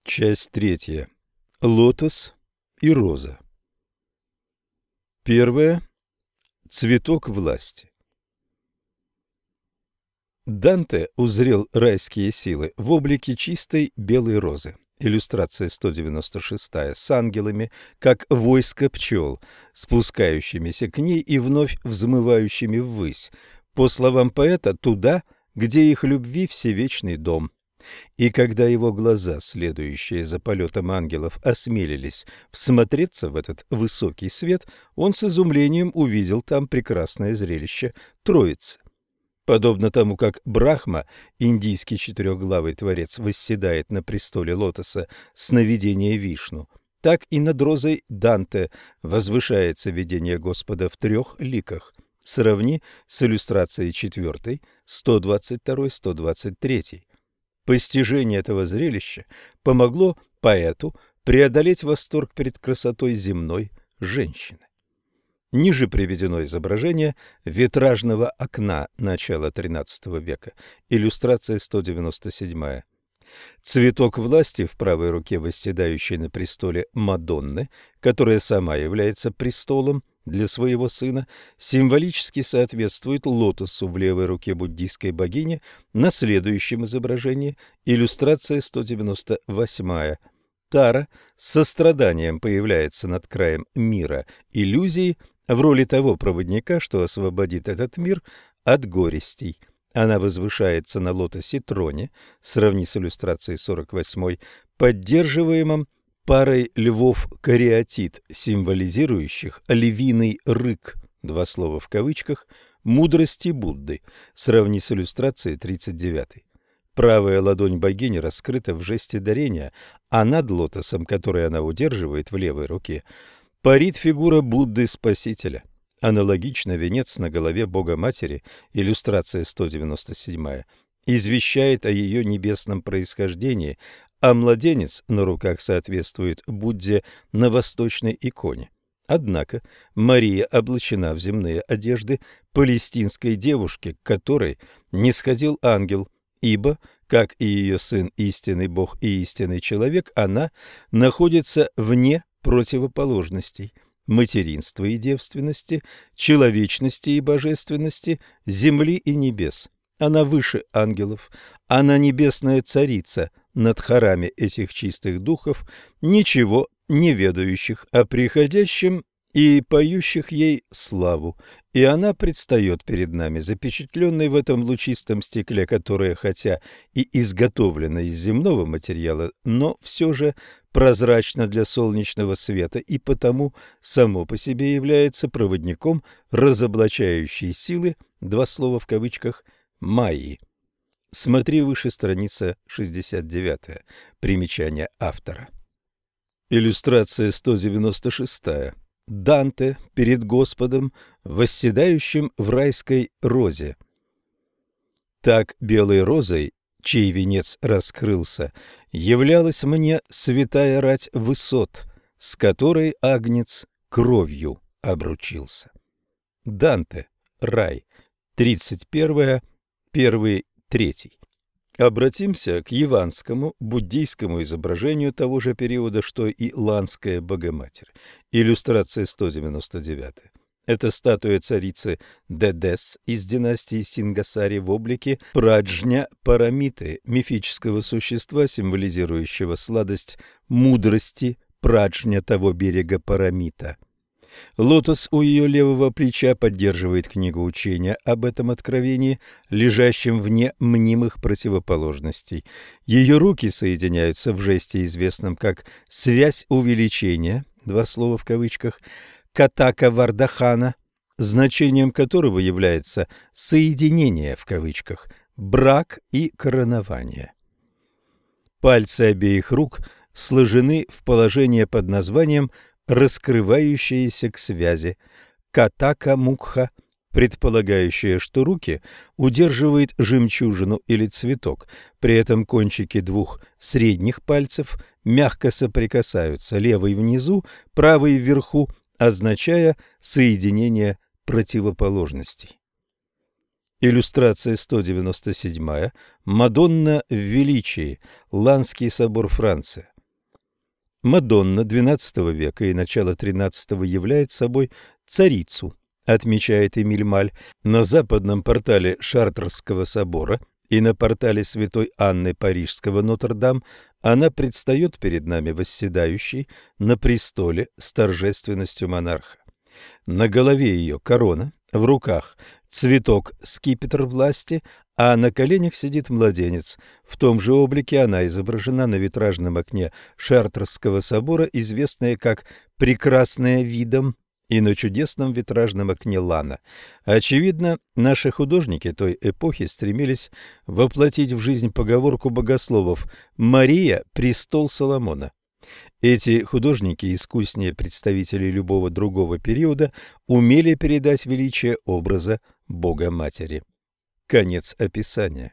Часть третья. Лотос и роза. Первое. Цветок власти. Данте узрел райские силы в облике чистой белой розы. Иллюстрация 196 с ангелами, как войско пчел, спускающимися к ней и вновь взмывающими ввысь, по словам поэта, туда, где их любви всевечный дом. И когда его глаза, следующие за полетом ангелов, осмелились всмотреться в этот высокий свет, он с изумлением увидел там прекрасное зрелище Троицы. Подобно тому, как Брахма, индийский четырехглавый творец, восседает на престоле лотоса сновидения Вишну, так и над розой Данте возвышается видение Господа в трех ликах. Сравни с иллюстрацией 4, 122-123. Постижение этого зрелища помогло поэту преодолеть восторг перед красотой земной женщины. Ниже приведено изображение витражного окна начала XIII века, иллюстрация 197. Цветок власти в правой руке восседающей на престоле Мадонны, которая сама является престолом для своего сына, символически соответствует лотосу в левой руке буддийской богини на следующем изображении, иллюстрация 198. Тара с состраданием появляется над краем мира иллюзии в роли того проводника, что освободит этот мир от горестей. Она возвышается на лотосе-троне, сравни с иллюстрацией 48, поддерживаемом парой львов-кариатид, символизирующих львиный рык, два слова в кавычках, мудрости Будды, сравни с иллюстрацией 39. Правая ладонь богини раскрыта в жесте дарения, а над лотосом, который она удерживает в левой руке, парит фигура Будды-спасителя. Аналогично венец на голове Бога-Матери, иллюстрация 197, извещает о ее небесном происхождении, а младенец на руках соответствует Будде на восточной иконе. Однако Мария облачена в земные одежды палестинской девушки, к которой нисходил ангел, ибо, как и ее сын истинный Бог и истинный человек, она находится вне противоположностей – материнства и девственности, человечности и божественности, земли и небес. Она выше ангелов, она небесная царица над хорами этих чистых духов, ничего не ведающих о приходящем и поющих ей славу, и она предстает перед нами, запечатленной в этом лучистом стекле, которое, хотя и изготовлено из земного материала, но все же прозрачно для солнечного света и потому само по себе является проводником разоблачающей силы, два слова в кавычках, Майи. Смотри выше, страница 69, примечание автора. Иллюстрация 196. Данте перед Господом, восседающим в райской розе. Так белой розой, чей венец раскрылся, являлась мне святая рать высот, с которой агнец кровью обручился. Данте. Рай. 31, 1, 3. Обратимся к яванскому, буддийскому изображению того же периода, что и ланская Богоматерь. Иллюстрация 199. Это статуя царицы Дедес из династии Сингасари в облике Праджня Парамиты, мифического существа, символизирующего сладость мудрости Праджня того берега Парамита. Лотос у ее левого плеча поддерживает книгу учения об этом откровении, лежащем вне мнимых противоположностей. Ее руки соединяются в жесте, известном как «связь увеличения», два слова в кавычках, Катака Вардахана, значением которого является «соединение» в кавычках, брак и коронование. Пальцы обеих рук сложены в положение под названием раскрывающиеся к связи, катака мукха, предполагающая, что руки удерживает жемчужину или цветок, при этом кончики двух средних пальцев мягко соприкасаются, левый внизу, правый вверху, означая соединение противоположностей. Иллюстрация 197. Мадонна в величии. Ланский собор, Франция. Мадонна XII века и начала XIII является собой царицу, отмечает Эмиль Маль. На западном портале Шартрского собора и на портале Святой Анны Парижского Нотр-Дам она предстает перед нами восседающей на престоле с торжественностью монарха. На голове ее корона, в руках цветок-скипетр власти, а на коленях сидит младенец. В том же облике она изображена на витражном окне Шартрского собора, известное как «прекрасное видом», и на чудесном витражном окне Лана. Очевидно, наши художники той эпохи стремились воплотить в жизнь поговорку богословов «Мария – престол Соломона». Эти художники, искуснее представителей любого другого периода, умели передать величие образа Бога-Матери. Конец описания.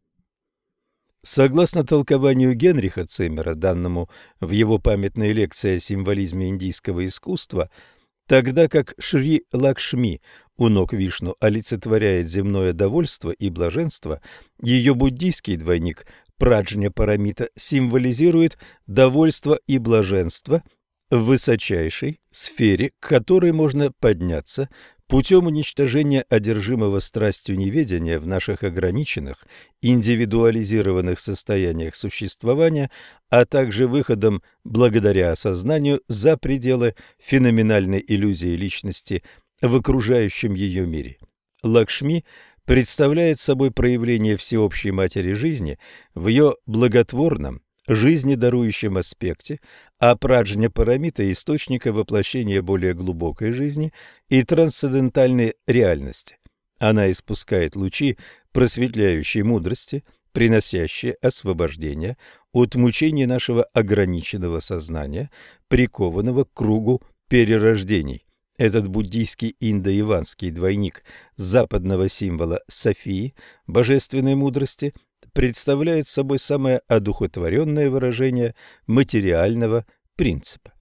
Согласно толкованию Генриха Циммера, данному в его памятной лекции о символизме индийского искусства, тогда как Шри Лакшми у ног Вишну олицетворяет земное довольство и блаженство, ее буддийский двойник Праджня Парамита символизирует довольство и блаженство в высочайшей сфере, к которой можно подняться путем уничтожения одержимого страстью неведения в наших ограниченных, индивидуализированных состояниях существования, а также выходом благодаря осознанию за пределы феноменальной иллюзии личности в окружающем ее мире. Лакшми представляет собой проявление всеобщей матери жизни в ее благотворном, жизнедарующем аспекте, а Праджня Парамита – источника воплощения более глубокой жизни и трансцендентальной реальности. Она испускает лучи просветляющей мудрости, приносящие освобождение от мучений нашего ограниченного сознания, прикованного к кругу перерождений. Этот буддийский индоиванский двойник западного символа Софии, божественной мудрости, представляет собой самое одухотворенное выражение материального принципа.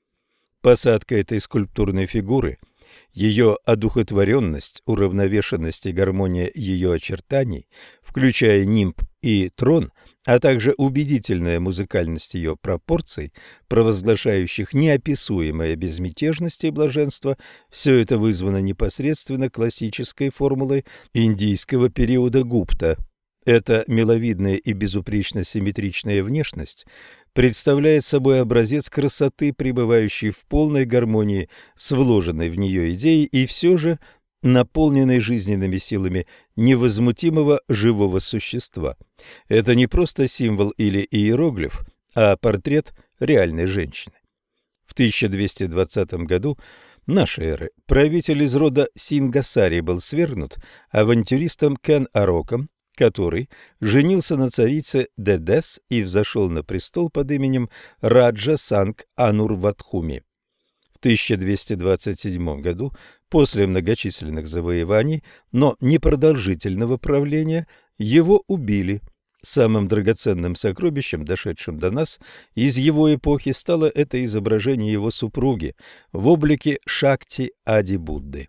Посадка этой скульптурной фигуры, ее одухотворенность, уравновешенность и гармония ее очертаний, включая нимб и трон, а также убедительная музыкальность ее пропорций, провозглашающих неописуемое безмятежность и блаженство, все это вызвано непосредственно классической формулой индийского периода Гупта. Эта миловидная и безупречно симметричная внешность представляет собой образец красоты, пребывающей в полной гармонии с вложенной в нее идеей и все же наполненной жизненными силами невозмутимого живого существа. Это не просто символ или иероглиф, а портрет реальной женщины. В 1220 году нашей эры правитель из рода Сингасари был свергнут авантюристом Кен-Ароком, который женился на царице Дедес и взошел на престол под именем Раджа Санг-Анурватхуми. В 1227 году, после многочисленных завоеваний, но непродолжительного правления, его убили. Самым драгоценным сокровищем, дошедшим до нас из его эпохи, стало это изображение его супруги в облике Шакти-Ади-Будды.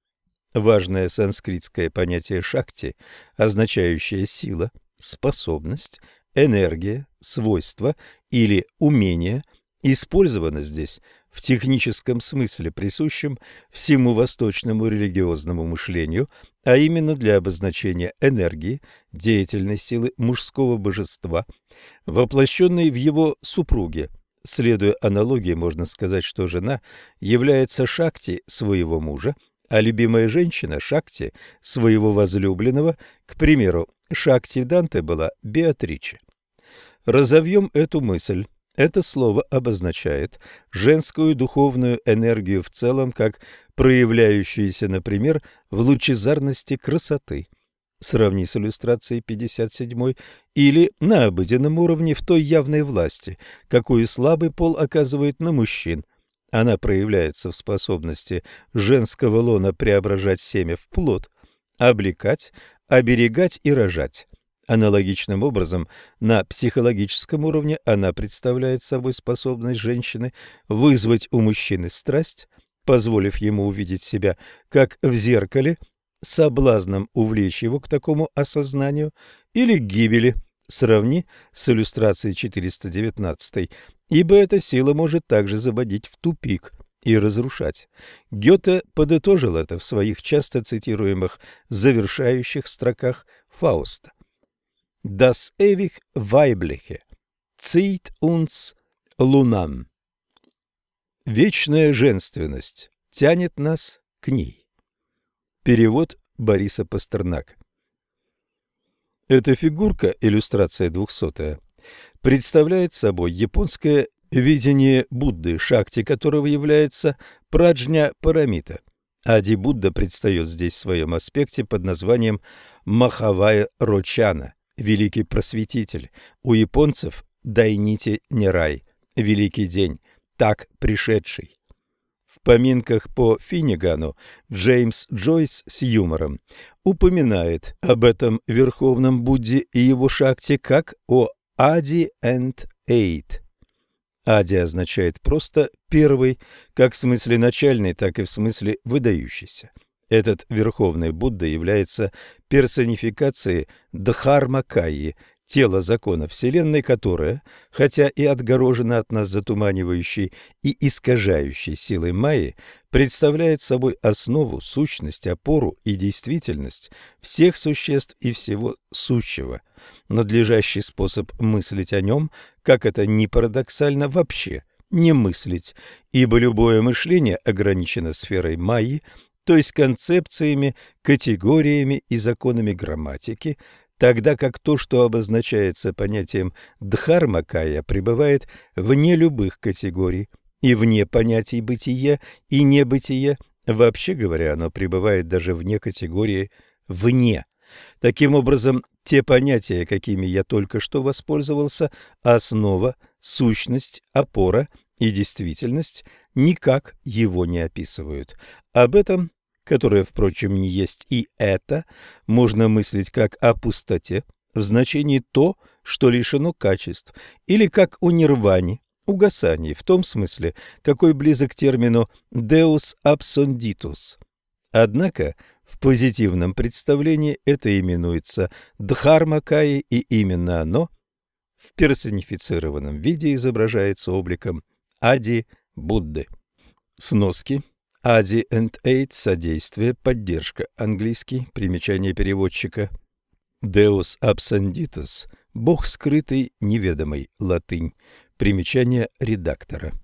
Важное санскритское понятие «шакти», означающее сила, способность, энергия, свойство или умение, использовано здесь в техническом смысле, присущем всему восточному религиозному мышлению, а именно для обозначения энергии, деятельной силы мужского божества, воплощенной в его супруге. Следуя аналогии, можно сказать, что жена является шакти своего мужа, а любимая женщина – Шакти своего возлюбленного, к примеру, Шакти Данте была Беатриче. Разовьем эту мысль. Это слово обозначает женскую духовную энергию в целом, как проявляющуюся, например, в лучезарности красоты. Сравни с иллюстрацией 57 или на обыденном уровне в той явной власти, какую слабый пол оказывает на мужчин. Она проявляется в способности женского лона преображать семя в плод, облекать, оберегать и рожать. Аналогичным образом, на психологическом уровне она представляет собой способность женщины вызвать у мужчины страсть, позволив ему увидеть себя как в зеркале, соблазном увлечь его к такому осознанию или к гибели. Сравни с иллюстрацией 419 ибо эта сила может также заводить в тупик и разрушать. Гёте подытожил это в своих часто цитируемых завершающих строках Фауста. «Das ewig Weibliche zieht uns Lunam». «Вечная женственность тянет нас к ней». Перевод Бориса Пастернака. Эта фигурка, иллюстрация 200-я, представляет собой японское видение Будды, шакти которого является праджня парамита. Ади-Будда предстает здесь в своем аспекте под названием Махавай-Рочана, великий просветитель. У японцев Дайнити-Нирай, великий день, так пришедший. В поминках по Финнигану Джеймс Джойс с юмором упоминает об этом верховном Будде и его шакти как о Ади and Эйд. Ади означает просто «первый», как в смысле начальный, так и в смысле выдающийся. Этот верховный Будда является персонификацией Дхармакайи, тела закона Вселенной, которое, хотя и отгорожено от нас затуманивающей и искажающей силой Майи, представляет собой основу, сущность, опору и действительность всех существ и всего сущего. Надлежащий способ мыслить о нем, как это ни парадоксально, вообще не мыслить, ибо любое мышление ограничено сферой Майи, то есть концепциями, категориями и законами грамматики, тогда как то, что обозначается понятием Дхармакая, пребывает вне любых категорий и вне понятий бытия и небытия. Вообще говоря, оно пребывает даже вне категории «вне». Таким образом, те понятия, какими я только что воспользовался, основа, сущность, опора и действительность, никак его не описывают. Об этом, которое, впрочем, не есть и это, можно мыслить как о пустоте, в значении то, что лишено качеств, или как о нирване, угасании, в том смысле, какой близок к термину «deus absconditus». Однако в позитивном представлении это именуется Дхармакаей, и именно оно в персонифицированном виде изображается обликом Ади-Будды. Сноски. Ади and Aid – содействие, поддержка. Английский. Примечание переводчика. Deus absconditus – Бог скрытый, неведомый. Латынь. Примечание редактора.